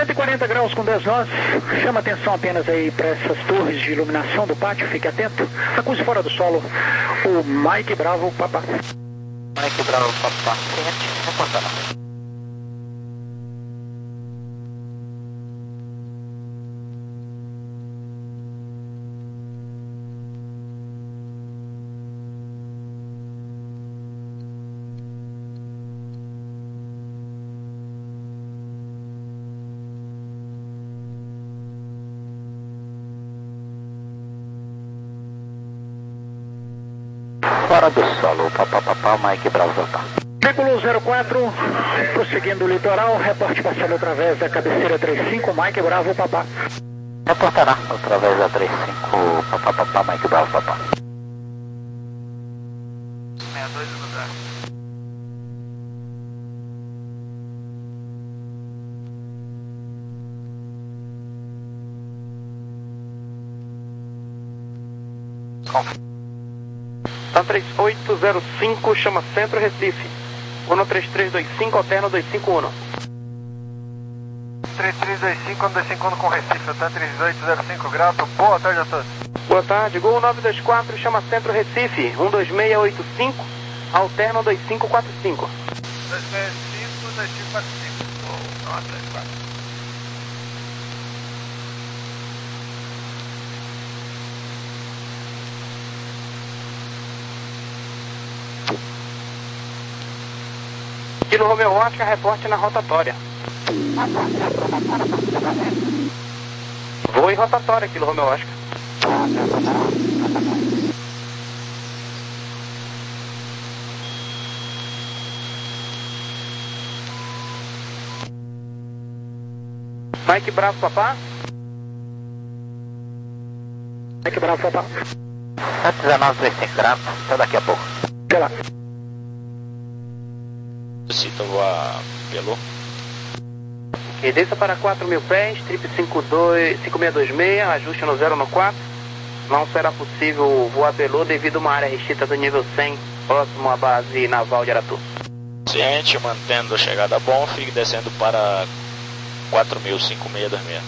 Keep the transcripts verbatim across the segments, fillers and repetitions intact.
cento e quarenta graus com dez nós. Chama atenção apenas aí para essas torres de iluminação do pátio, fique atento. Acuse fora do solo o Mike Bravo Papá. Mike Bravo Papá, quente, reportando. Fora do solo, papá, papá, Mike Bravo, papá. Veículo zero quatro, prosseguindo o litoral, reporte passando através da cabeceira trinta e cinco, Mike Bravo, papá. Reportará através da trinta e cinco, papá, papá, Mike Bravo, papá. sessenta e dois no lugar. Confirma. Tá três oito zero cinco, chama Centro Recife. Uno três três dois cinco, alterno dois cinco um. três três dois cinco, dois cinco um com Recife, tá três oito zero cinco, grato. Boa tarde a todos. Boa tarde, Gol nove dois quatro, chama Centro Recife. um dois seis oito cinco, alterno dois cinco quatro cinco. dois seis cinco, dois cinco quatro cinco. Gol nove dois quatro. Kilo Romeo Oscar, reporte na rotatória. Vou em rotatória, Kilo Romeo Oscar. Mike Bravo, papá. Mike Bravo, papá. sete dezenove trinta e cinco graus, até daqui a pouco. Até lá. Cita voar pelo. Ok, desça para quatro mil pés, trip cinco seis dois seis, ajuste no zero no quatro. Não será possível voar pelo devido a uma área restrita do nível cem, próximo à base naval de Aratu. Ciente, mantendo a chegada bom, fique descendo para quatro mil, cinco seis dois seis.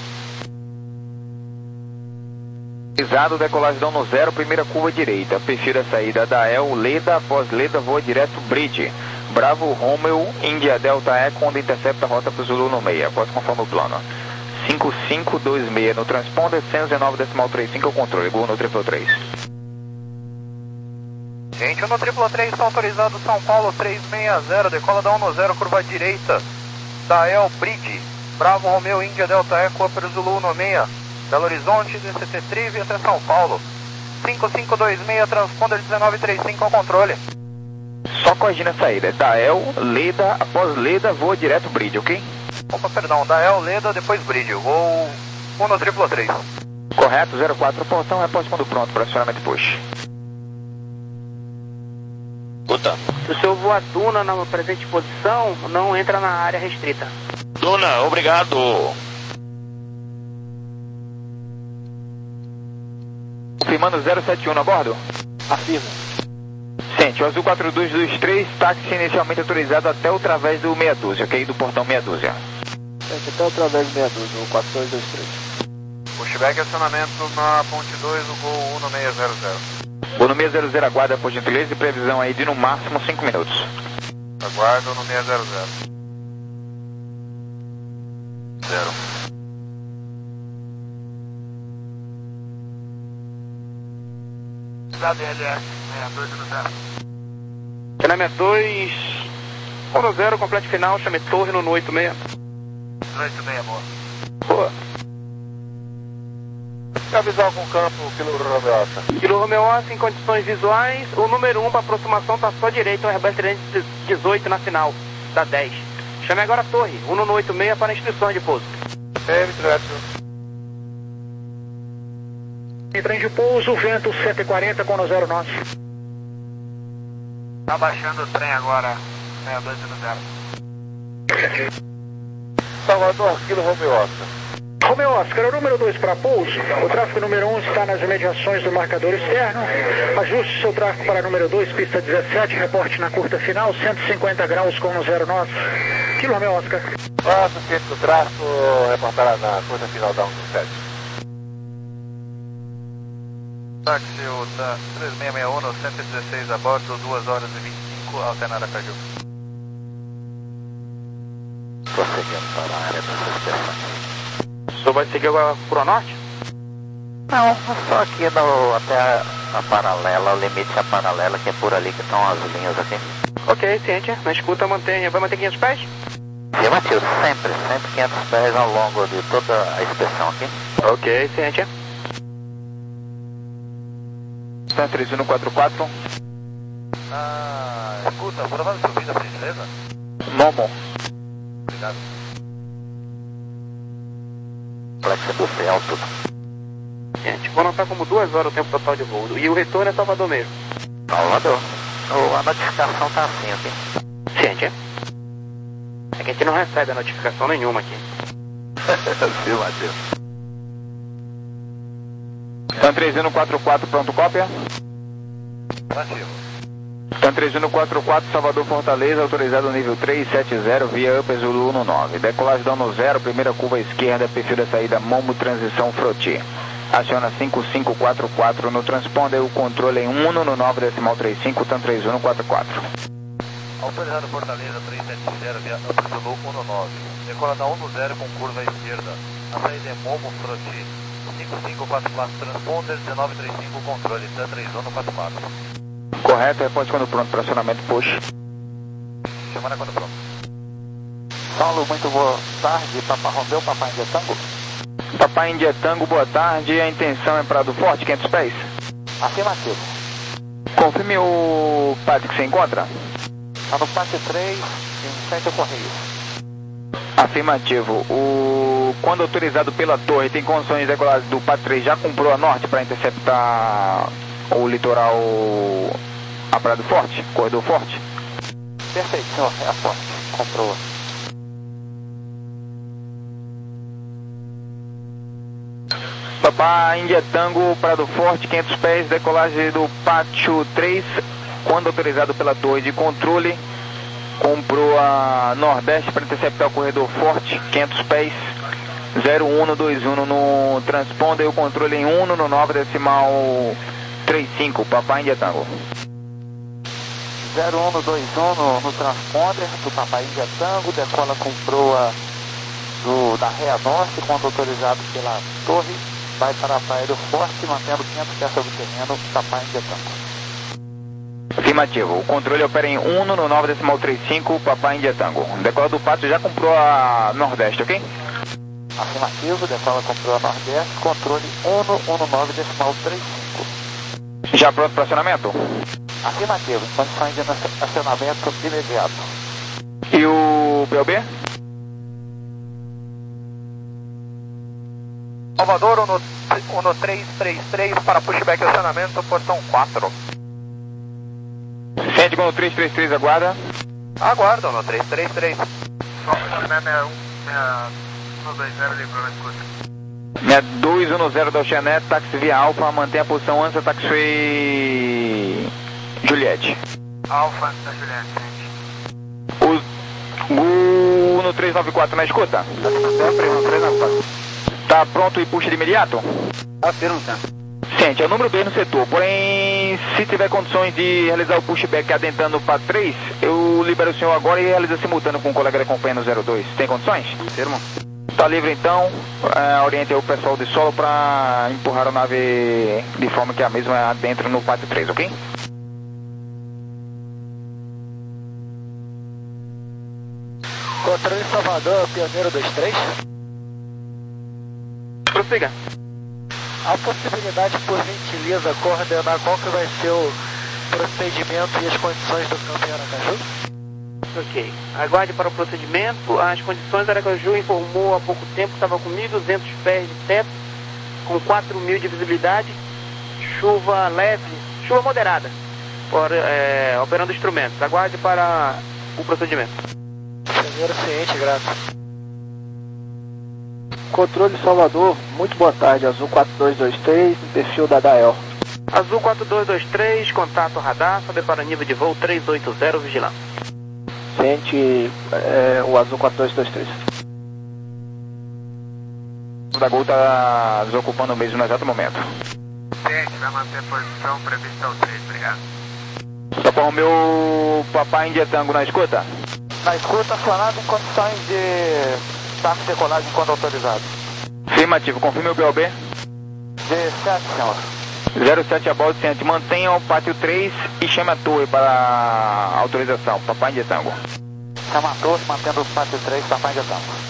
Pisado, decolagem no zero, primeira curva direita. Perfil a saída da El, Leda, após Leda, voa direto Bridge. Bravo, Romeo, India, Delta Eco, onde intercepta a rota para o Zulu no meio, após conforme o plano. cinco cinco dois seis no transponder, cento e dezenove decimal trinta e cinco, o controle, Gol no triplo três. Gente, no triplo três está autorizado São Paulo três seis zero, decola da um no zero, curva direita, da El Bridge. Bravo, Romeo, India, Delta Eco, para o Zulu no meio, Belo Horizonte, D C T Trive até São Paulo. cinco cinco dois seis, transponder dezenove trinta e cinco, ao controle. Só corrigindo a saída, da El, Leda, após Leda, voa direto Bridge, ok? Opa, perdão, da El, Leda, depois Bridge, voo um no triplo três. Correto, zero quatro, portão, reposte quando pronto para acionamento push. Escuta. Se o senhor voar Duna na presente posição, não entra na área restrita. Duna, obrigado. Confirmando zero sete um a bordo? Afirmo. Sente, o Azul quatro dois dois três, táxi inicialmente autorizado até o través do meia dúzia, ok? Do portão meia dúzia. Sente, até o través do meia dúzia, o quatro dois dois três. Pushback acionamento na ponte dois, o Gol um no seis zero zero. Gol no seis zero zero, aguarda por gentileza e previsão aí de no máximo cinco minutos. Aguardo no seis zero zero. Zero. Cidade L S, sessenta e dois no zero. Treinamento dois, um no zero, complete final, chame torre no oito seis. oito seis, boa. Boa. Quer avisar algum campo, Kilo Romeo Oscar? Kilo Romeo Oscar, em condições visuais, o número um para aproximação está só direito, um Airbus trezentos e dezoito na final, da dez. Chame agora a torre, um no oito seis para instruções de pouso. M, direto. Trem de pouso, vento cento e quarenta com no zero nós. Tá baixando o trem agora, sessenta e dois no zero. Salvador, Kilo Romeo Oscar. Romeo Oscar, é o número dois para pouso. O tráfego número um está nas imediações do marcador externo. Ajuste seu tráfego para número dois, pista dezessete, reporte na curta final, cento e cinquenta graus com no zero nós. Kilo Romeo Oscar. Ó, suspeito do traço, reportar na curta final da um do sete. Táxi, o da três seis seis um, cento e dezesseis a bordo, duas horas e vinte e cinco, alternar a Caju. Prosseguindo para a área da suspensão. O senhor vai seguir agora pro norte? Não, só aqui no, até a, a paralela, o limite a paralela, que é por ali que estão as linhas aqui. Ok, ciente. Na escuta, mantenha, vai manter quinhentos pés? Afirmativo, sempre, sempre quinhentos pés ao longo de toda a inspeção aqui. Ok, ciente. Stan três um quatro quatro. Ah, escuta, por favor, subida, por gentileza? Momo. Obrigado. Complexo industrial, tudo. Gente, vou anotar como duas horas o tempo total de voo. E o retorno é Salvador mesmo. Salvador. Oh, a notificação tá assim aqui. Ciente. É que a gente não recebe a notificação nenhuma aqui. Afirmativo. Stan três um quatro quatro, pronto, cópia. Ativo. Stan três um quatro quatro, Salvador Fortaleza, autorizado nível três sete zero, via Upper Zulu um nove. Decolagem dano zero, primeira curva esquerda, perfil da saída Momo, transição Froti. Aciona cinco cinco quatro quatro no transponder, o controle em um no nove decimal trinta e cinco, Stan três um quatro quatro. Autorizado Fortaleza três sete zero, via Upper Zulu um nove. Decola da um no zero com curva esquerda. A saída é Momo, Froti. cinco cinco quatro quatro, transponder dezenove trinta e cinco, controle, Stan três um quatro quatro. Correto, reporte quando pronto, pressionamento push. Chamada quando pronto. Paulo, muito boa tarde, Papa Romeu, Papai Índia Tango. Papai Índia Tango, boa tarde, a intenção é Prado Forte, quinhentos pés. Afirmativo. Confirme o pátio que se encontra. Está no pátio três, em frente ao correio. Afirmativo. O... Quando autorizado pela torre, tem condições de decolar do pátio três, já comprou a norte para interceptar o litoral, a Prado Forte, corredor forte? Perfeito, senhor, é a forte. Comprou. Papai Índia Tango, Prado Forte, quinhentos pés, decolagem do pátio três, quando autorizado pela torre de controle, comprou a Nordeste para interceptar o corredor forte, quinhentos pés, zero um dois um no transponder, o controle em um no nove decimal trinta e cinco, Papai Índia Tango. zero um dois um no, no transponder do Papai Índia Tango, decola com proa do, da Rea Norte, quando autorizado pela torre, vai para a Praia do Forte, mantendo quinhentos pés sobre o terreno, Papai Índia Tango. Afirmativo, o controle opera em um no nove decimal trinta e cinco, Papai Índia Tango. Decola do pátio já comprou a Nordeste, ok? Afirmativo, decola comprou a Nordeste, controle um no nove decimal trinta e cinco. Já pronto para acionamento? Afirmativo, condições de acionamento imediato. E o P O B? Salvador, Uno, Uno três três três para pushback e acionamento, portão quatro. Sente com o três três três, aguarda. Aguarda, Uno três três três. sessenta e dois um zero da Oceanet, táxi via Alfa, mantém a posição antes da taxi Juliette. Alfa da Juliette, O, o no três nove quatro na escuta? Sempre no três nove quatro. Tá pronto e puxa de imediato? Afirmo, senhor. Sente, é o número dois no setor, porém, se tiver condições de realizar o pushback adentrando para três, eu libero o senhor agora e realiza simultâneo com o colega da companhia no zero dois. Tem condições? Afirmo. Tá livre então, é, oriente o pessoal de solo para empurrar a nave de forma que a mesma adentre no pátio três, ok? Controle Salvador, Pioneiro dois três. Prossiga. Há possibilidade, por gentileza, coordenar qual que vai ser o procedimento e as condições do campo em Aracaju? Ok. Aguarde para o procedimento. As condições, Aracaju informou há pouco tempo que estava com mil e duzentos pés de teto, com quatro mil de visibilidade, chuva leve, chuva moderada, por, é, operando instrumentos. Aguarde para o procedimento. Primeiro ciente, grato. Controle Salvador, muito boa tarde, Azul quatro dois dois três, no perfil da D A E L. Azul quatro dois dois três, contato radar, sobe para nível de voo trezentos e oitenta, vigilância. Sente é, o Azul quatro dois dois três. O da Gol está desocupando o mesmo no exato momento. Sente, vai manter posição prevista ao três, obrigado. Papa Romeu, Papai Índia Tango na escuta? Na escuta, acionado em condições de taxa de decolagem quando autorizado. Afirmativo, confirme o B O B. dezessete, senhor. zero sete a bordo, ciente. Mantenha o pátio três e chame a torre para autorização. Papai Índia Tango. Chama a torre, mantendo o pátio três, Papai Índia Tango.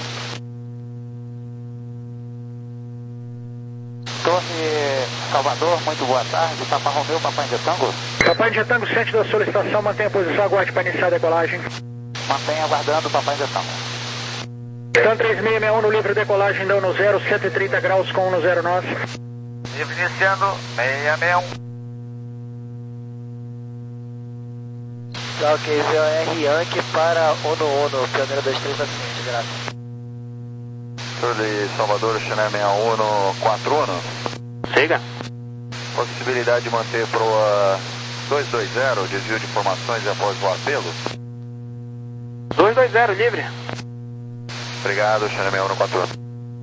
Torre Salvador, muito boa tarde. Papa Romeu, Papai Índia Tango. Papai Índia Tango, sete da solicitação, mantenha a posição, aguarde para iniciar a decolagem. Mantenha aguardando o Papai Índia Tango. Tan três seis seis um no livre decolagem, dão no zero, cento e trinta graus com um zero nove. Livre iniciando, seis seis um. Ok, V O R Yankee para Ono Ono, pioneiro dois três acidente, graças. Torre Salvador, China seis um quatro um. Siga. Possibilidade de manter proa dois dois zero, desvio de informações e após o apelo. dois dois zero, livre. Obrigado, China seis um quatro um.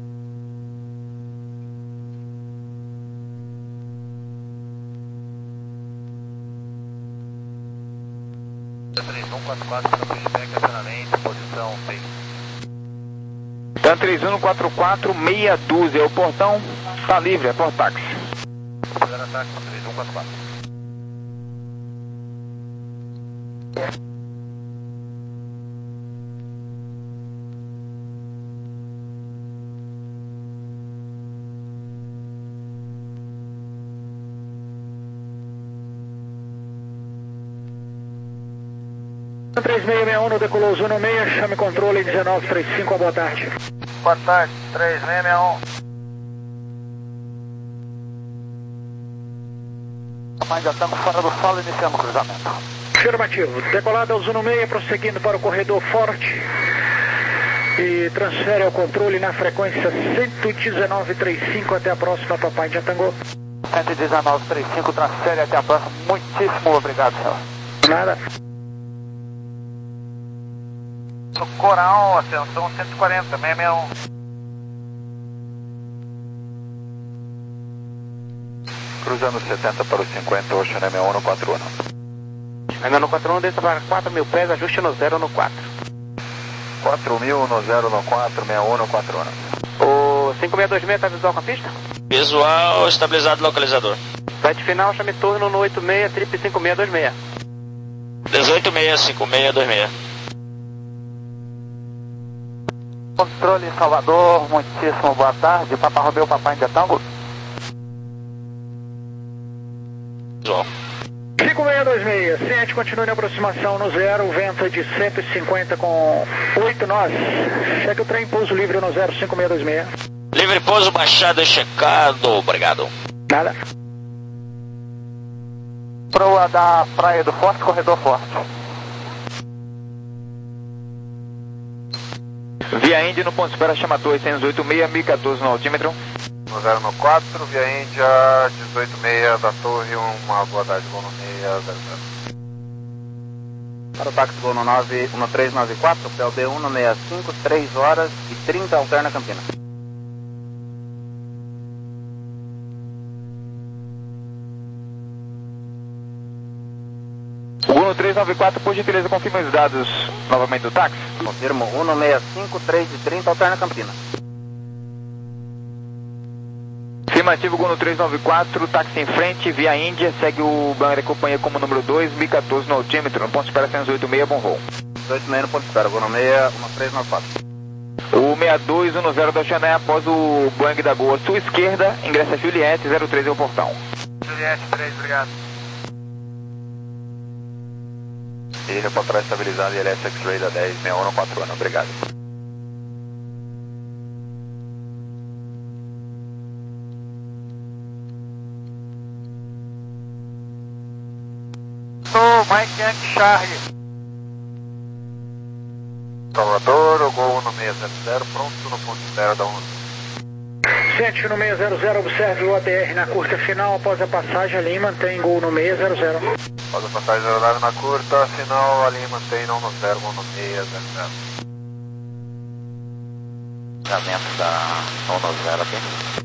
três um quatro quatro para pushback, acionamento, posição seis. Tan três um quatro quatro, meia dúzia. O portão está livre, é por táxi. Fazer ataque com três um quatro quatro. três seis seis um no decolou Zuno seis, chame controle dezenove trinta e cinco, boa tarde. Boa tarde, três seis seis um. Papai Índia Tango fora do solo, iniciando o cruzamento. Afirmativo, decolada ao Zuno seis, prosseguindo para o corredor forte e transfere ao controle na frequência cento e dezenove trinta e cinco até a próxima, Papai Índia Tango. cento e dezenove trinta e cinco, transfere até a próxima. Muitíssimo obrigado, senhor. Nada. Coral, ascensão cento e quarenta, seis seis um. Cruzando setenta para o cinquenta, Ocean seis um quatro um. Ainda no quatro um, desça para quatro mil pés, ajuste no zero no quatro. quatro mil no zero no quatro, seis um quatro um. O cinco seis dois seis está visual com a pista? Visual estabilizado localizador. Site final, chame turno no oito seis, triple cinco seis dois seis. dezoito seis cinco seis dois seis. Controle Salvador, muitíssimo boa tarde. Papa Romeu, Papai Índia Tango. Visual. cinco seis dois seis, ciente, continue na aproximação no zero, vento de cento e cinquenta com oito nós. Cheque o trem, pouso livre no zero cinco seis dois seis. Livre pouso, baixado e checado. Obrigado. Nada. Proa da Praia do Forte, corredor forte. Via Índia no ponto de espera, chama torre cento e oito seis, mil e quatorze no altímetro. No zero no quatro, via Índia, dezoito seis da torre, uma boa tarde, Gol no seis, zero zero. Para o táxi Gol no nove um três nove quatro, P L B um seis cinco, três horas e trinta, alterna Campinas. Uno três nove quatro, por gentileza, confirma os dados novamente do táxi. Confirmo, um seis cinco, três e trinta, alterna Campinas. Afirmativo, Uno três nove quatro, táxi em frente, via Índia, segue o banner de companhia como número dois, mil e quatorze no altímetro, no ponto de espera cento e oito seis, bom voo. dezoito seis no ponto de espera, Gol no seis um três nove quatro. O seis dois um zero da Oceané, após o Boeing da Gol à sua esquerda, ingressa Juliette, zero três é o portão. Juliette três, obrigado. E reportar estabilizado I L S X-Ray da dez seis um quatro um, obrigado. No Mike Yankee Charlie. Salvador, o Gol no seis zero zero, pronto no ponto zero da um. Sete no seis zero zero, observe o A T R na curta final, após a passagem ali, mantém Gol no seis zero zero. Pode passagem aeronave na curta, sinal ali mantém não no zero, um no seis, zero zero. Ligamento da um no zero aqui.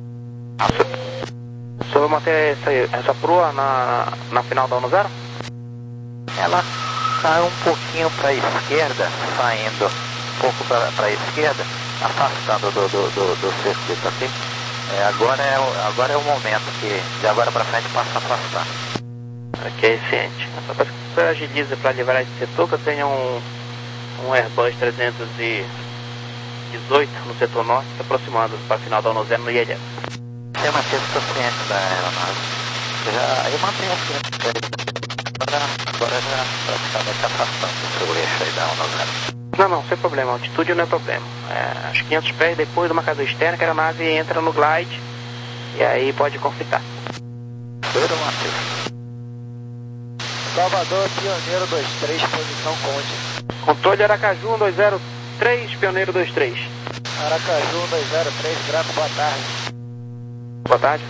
O senhor vai manter essa, essa proa na, na final da um no zero? Ela sai um pouquinho para a esquerda, saindo um pouco para a esquerda, afastando do, do, do, do circuito aqui. É, agora, é, o- agora é o momento que de agora para frente passa a afastar. Ok, ciente. Só para que o senhor agilize para livrar esse setor, que eu tenho um, um Airbus trezentos e dezoito no setor norte, se aproximando para a final da um no zero no I L S. Tem uma coisa suficiente da aeronave. Eu, já, eu mantenho o ciente. Agora, agora já praticamente afastando o seu eixo aí da um no zero. Não, não, sem problema. A altitude não é problema. É, aos quinhentos pés depois do marcador externo, que a aeronave entra no glide e aí pode conflitar. Tudo, Matheus. Salvador, Pioneiro dois três, posição Conde. Controle Aracaju um dois zero três, Pioneiro dois três. Aracaju um dois zero três, Grato, boa tarde. Boa tarde.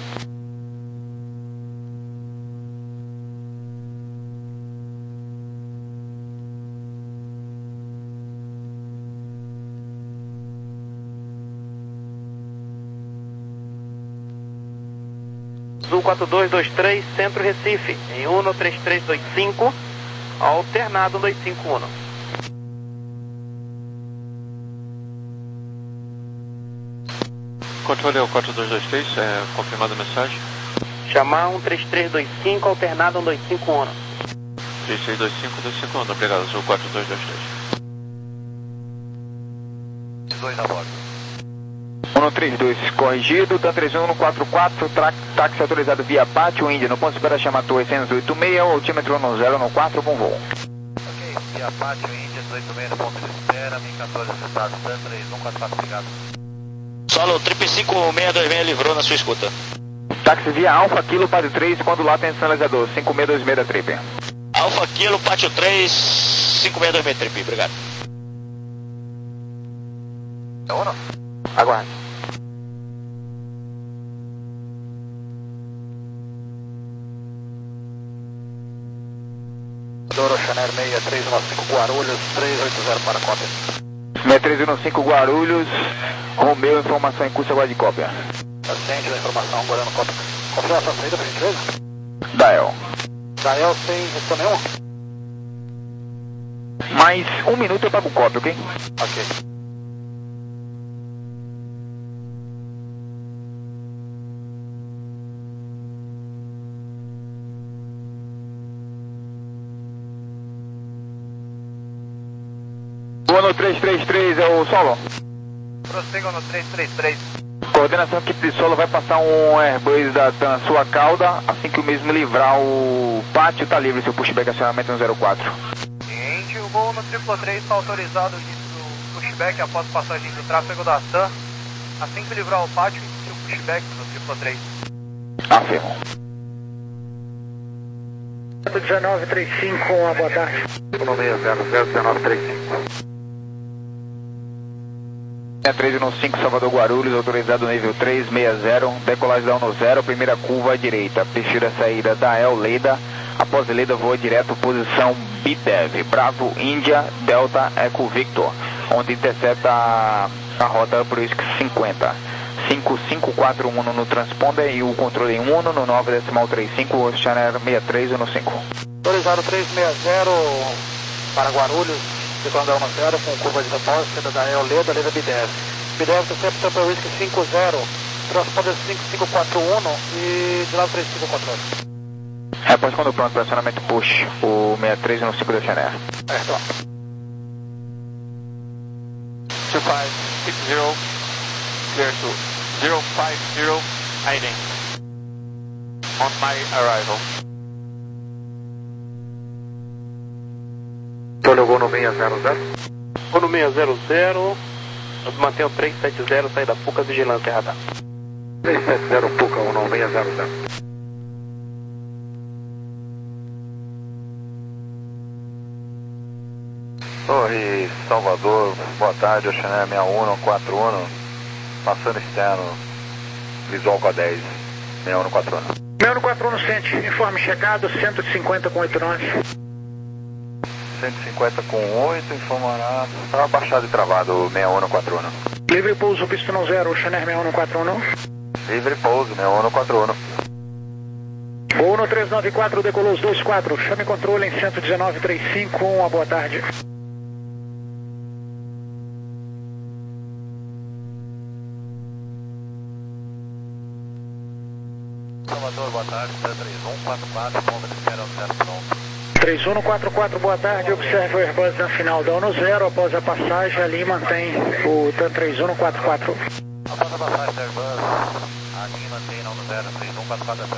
Azul quatro dois dois três, Centro Recife, em um três três dois cinco, alternado dois cinco um. Controle é o quatro dois dois três, é, confirmada a mensagem. Chamar um três três dois cinco, alternado dois cinco um. três seis dois cinco, dois cinco um, obrigado, Azul quatro dois dois três. dois na borda. um três dois corrigido, Dan três um quatro quatro, tra- táxi autorizado via Pátio Índia, no ponto de espera chama Torre oitocentos e oitenta e seis, altímetro um zero no quatro, bom voo. Ok, via Pátio Índia, dezoito e meia no ponto de espera, mil e quatorze acertado, Dan três um quatro quatro, obrigado. Solo trip cinco seis dois seis livrou na sua escuta. Táxi via Alfa Kilo Pátio três, quando lá tem sinalizador, cinco seis dois seis da Trip. Alfa Kilo, Pátio três, cinco seis dois seis trip, obrigado. É ou não? Aguarde. Douro Chanel seis três um cinco Guarulhos, três oito zero para cópia. seis três um cinco Guarulhos, Romeu, informação em curso, aguarde cópia. Paciente da informação, guardando cópia. Confirmação saída, por gentileza? Dael. Dael sem risco nenhum? Mais um minuto eu pago cópia, ok? Ok. O ano três três três é o solo. Prossigam no três três três. Coordenação equipe de solo vai passar um Airbus da TAM sua cauda, assim que o mesmo livrar o pátio, tá livre seu pushback acionamento um zero quatro. Seguinte, o voo no triplo três está autorizado o pushback após passagem do tráfego da TAM. Assim que livrar o pátio, inicia o pushback no triplo três. Afirmo. dezenove trinta e cinco, uma boa tarde. um seis zero zero um nove três cinco. seis três um cinco Salvador Guarulhos, autorizado nível três seis zero, decolagem da um no zero, primeira curva à direita, perfil a saída da El Leda, após Leda voa direto posição B D E V, Bravo Índia Delta Eco Victor, onde intercepta a, a rota Brusque cinquenta. cinco cinco quatro um no transponder e o controle em um no nove decimal trinta e cinco, Channel seis três um cinco. Autorizado três seis zero para Guarulhos, circulando um zero com curva de depósito da El Leda, Leda B D E V. B D E V intercepta para o Whisky cinco zero, transponder cinco cinco quatro um e de lado três cinco quatro oito. Após quando pronto, pressionamento push, o seis três um cinco da Channel. Certo. two five six zero, clear to zero five zero, hiding. On my arrival. Antônio, voo no seis zero zero. Vou no seis zero zero, mantém o três sete zero, saída Puca, vigilância radar. três sete zero Puca, um no seis zero zero. Torre Salvador, boa tarde, Oceané sessenta e um quatro um, passando externo, visual com a dez, sessenta e um quatro um. seis um quatro um no Cente, informe checado, cento e cinquenta com oitenta e nove. cento e cinquenta com oito, informará. Estava baixado e travado, seis um quatro um. Livre pouso, pista não zero, Channel seis um quatro um. Livre pouso, seis um quatro um. Voo no trezentos e noventa e quatro, decolou os dois quatro, chame controle em cento e dezenove, trezentos e cinquenta e um, uma boa tarde. Salvador, boa tarde, três um quatro quatro, bomba de zero zero pronto. três um quatro quatro, boa tarde, observe o Airbus na final da ONU zero, após a passagem ali mantém o TAM três um quatro quatro. Após a passagem da Airbus, a linha mantém na ONU zero, três um quatro quatro.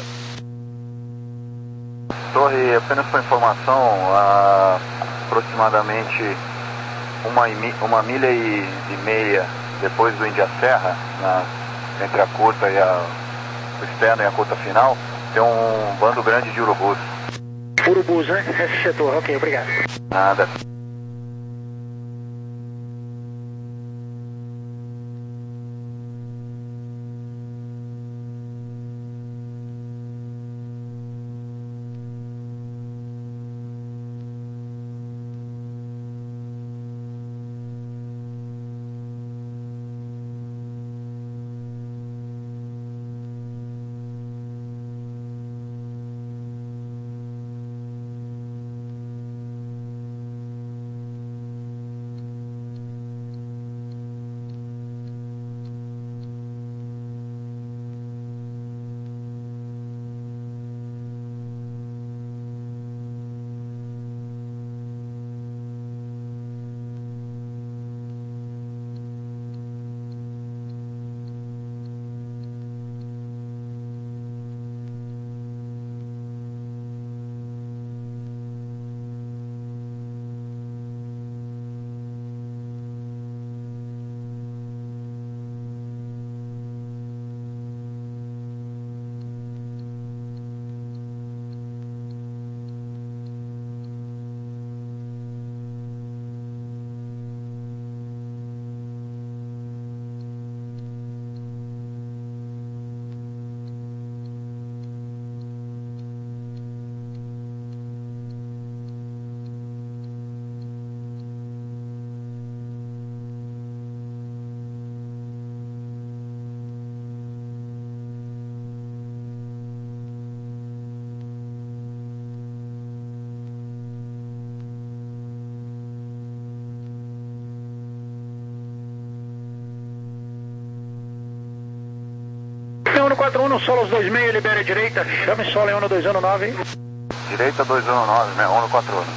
Torre, apenas para informação, a, aproximadamente uma, uma milha e, e meia depois do Índia Serra, na, entre a curta e a o externo e a curta final, tem um bando grande de urubus. Urubus, né? Esse setor, ok, obrigado. Nada. seis um quatro um, solo os dois e meio, libera a direita, chame solo em um dois um nove. Direita dois um nove, seis um quatro um.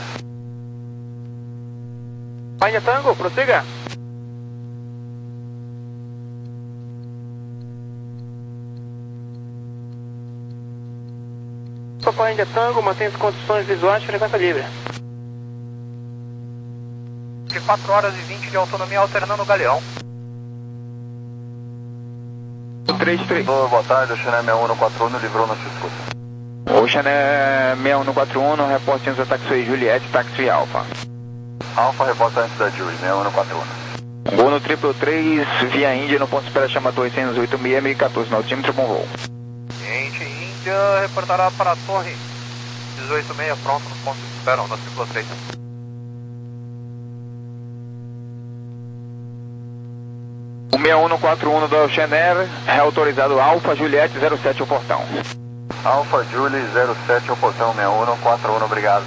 Índia Tango, prossiga. Papai Índia Tango, mantém as condições visuais de frequência livre. De quatro horas e vinte de autonomia alternando o galeão. três três. Boa tarde, o Channel seis um quatro um livrou na sua escuta. O Channel seis um quatro um, reporte da taxi Juliette, taxi Alfa. Alfa, reporta antes da Julie, seis um quatro um. Gol no triplo três, via Índia, no ponto de espera chama oitocentos e oito seis, mil e quatorze, no altímetro, bom voo. Cliente Índia reportará para a torre dezoito seis, pronto no ponto de espera, no triplo três. O seis um quatro um do Channel, reautorizado Alfa Juliette zero sete ao portão. Alfa Julie zero sete ao portão, seis um quatro um, obrigado.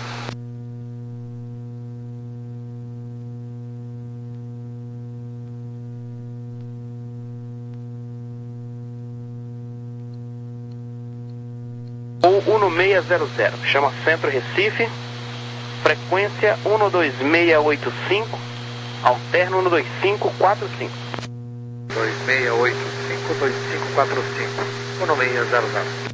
O um seis zero zero, chama Centro Recife, frequência um dois seis oito cinco, alterno um dois cinco quatro cinco. dois seis oito cinco, dois cinco quatro cinco, um seis zero zero.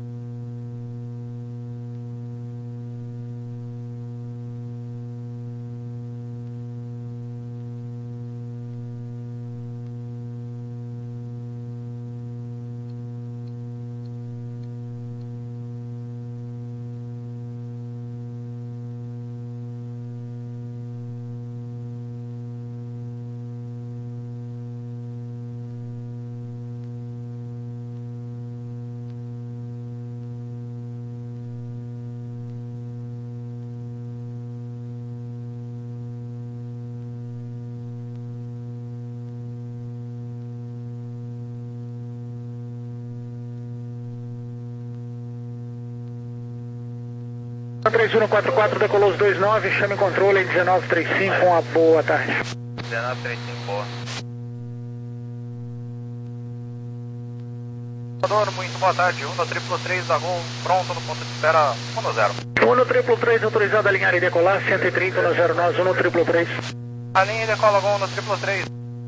três um quatro quatro, decolou os dois nove, chame controle em dezenove trinta e cinco, uma boa tarde. dezenove trinta e cinco, boa. Muito boa tarde, Uno triplo três da Gol, pronto no ponto de espera um zero. Uno triplo três, autorizado a alinhar e decolar, cento e trinta, um zero nove, Uno triplo três. Alinha e decola Gol no triplo três.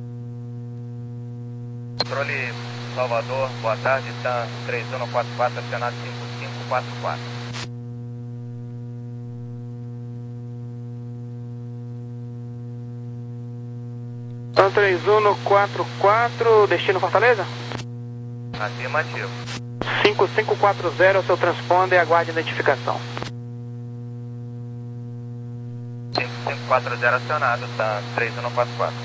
Controle Salvador, boa tarde, está três um quatro quatro, acionado cinco cinco quatro quatro. Então três um quatro quatro, destino Fortaleza? Afirmativo. cinco cinco quatro zero, seu transponder, aguarde identificação. cinco cinco quatro zero acionado, está três um quatro quatro.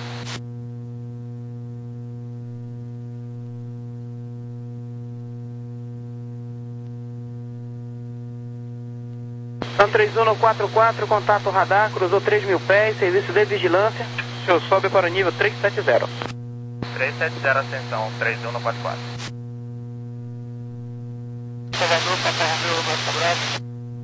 Então três um quatro quatro, contato radar, cruzou três mil pés, serviço de vigilância, o senhor sobe para o nível três sete zero. três sete zero, atenção, três um quatro quatro. Salvador, Papa Romeu, Oscar Bravo.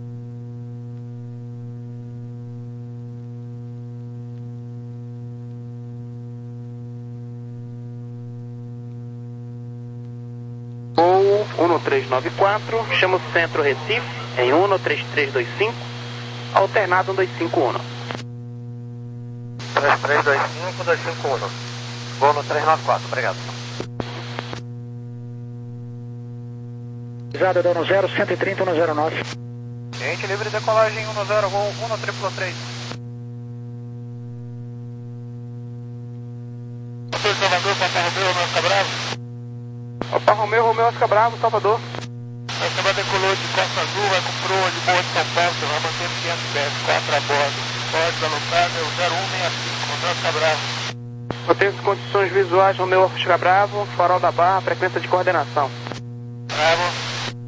Ou um três nove quatro, chama o centro Recife em um três três dois cinco, alternado um dois cinco um. três três dois cinco, dois cinco um. Vou no três nove quatro, obrigado. Autorizado da um zero, cento e trinta, um zero nove. Gente livre decolagem um zero, Gol um triplo três. Salvador, Papa Romeu, Oscar Bravo. Opa, Romeu, Romeu, Oscar Bravo, Salvador. A câmera decolou de Costa Azul, vai com proa de Boa de São Paulo, você vai manter quinhentos pés, quatro a bordo. Pode alocar, meu zero um seis cinco, Romeu, Oscar Bravo. Mantém as condições visuais, Romeu, Oscar Bravo, farol da barra, frequência de coordenação. Bravo.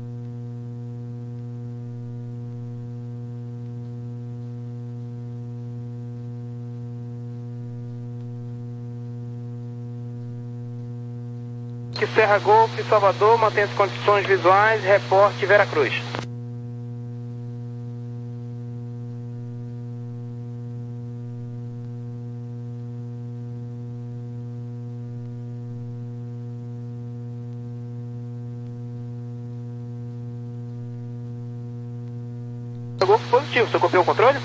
Que Serra Golf, Salvador, mantém as condições visuais, reporte Veracruz. Golf positivo, você copiou o controle?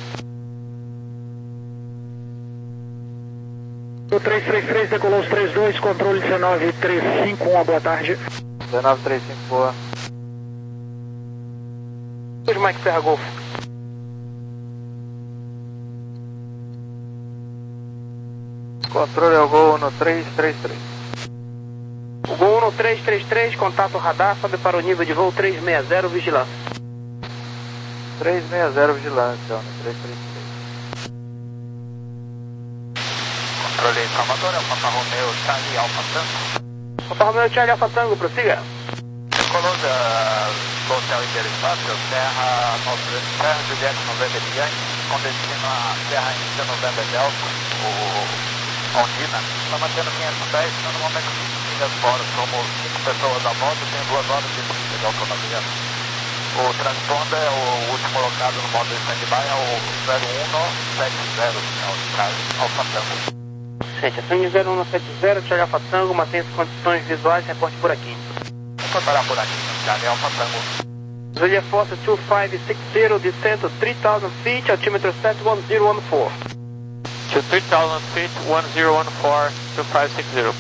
O três três três, decolou os três dois, controle dezenove trinta e cinco, uma boa tarde. dezenove trinta e cinco, boa. Os Mike Serra Golf. Controle é o Gol no três três três. O Gol no três três três, contato radar, sobe para o nível de voo três seis zero, vigilância. três seis zero, vigilância, no três três três. Controle Salvador, é o Papa Romeu, Charlie Alfa Tango. Papa Romeu, Charlie Alfa Tango, prossiga. Decolou da do Hotel Interespaço, Serra, Serra Juliette November Yankee, com destino a Serra Índia November Delta, o Ondina. Está mantendo quinhentos pés, no momento vinte milhas fora, como cinco pessoas a bordo, tem duas horas e trinta de autonomia. O transponder, é o último colocado no modo stand-by, é o zero um sete zero, sinal de Charlie Alfa Tango. Gente, ação zero um sete zero, Charlie Alfa Tango, mantém as condições visuais, reporte por aqui. Vou parar por aqui, Charlie Alfa Tango. Zulia Force dois cinco seis zero, descendo três mil feet, altímetro sete um zero um quatro. To three thousand feet, one zero one four, two five six zero.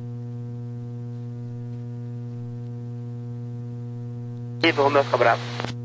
E Romeu Oscar Bravo.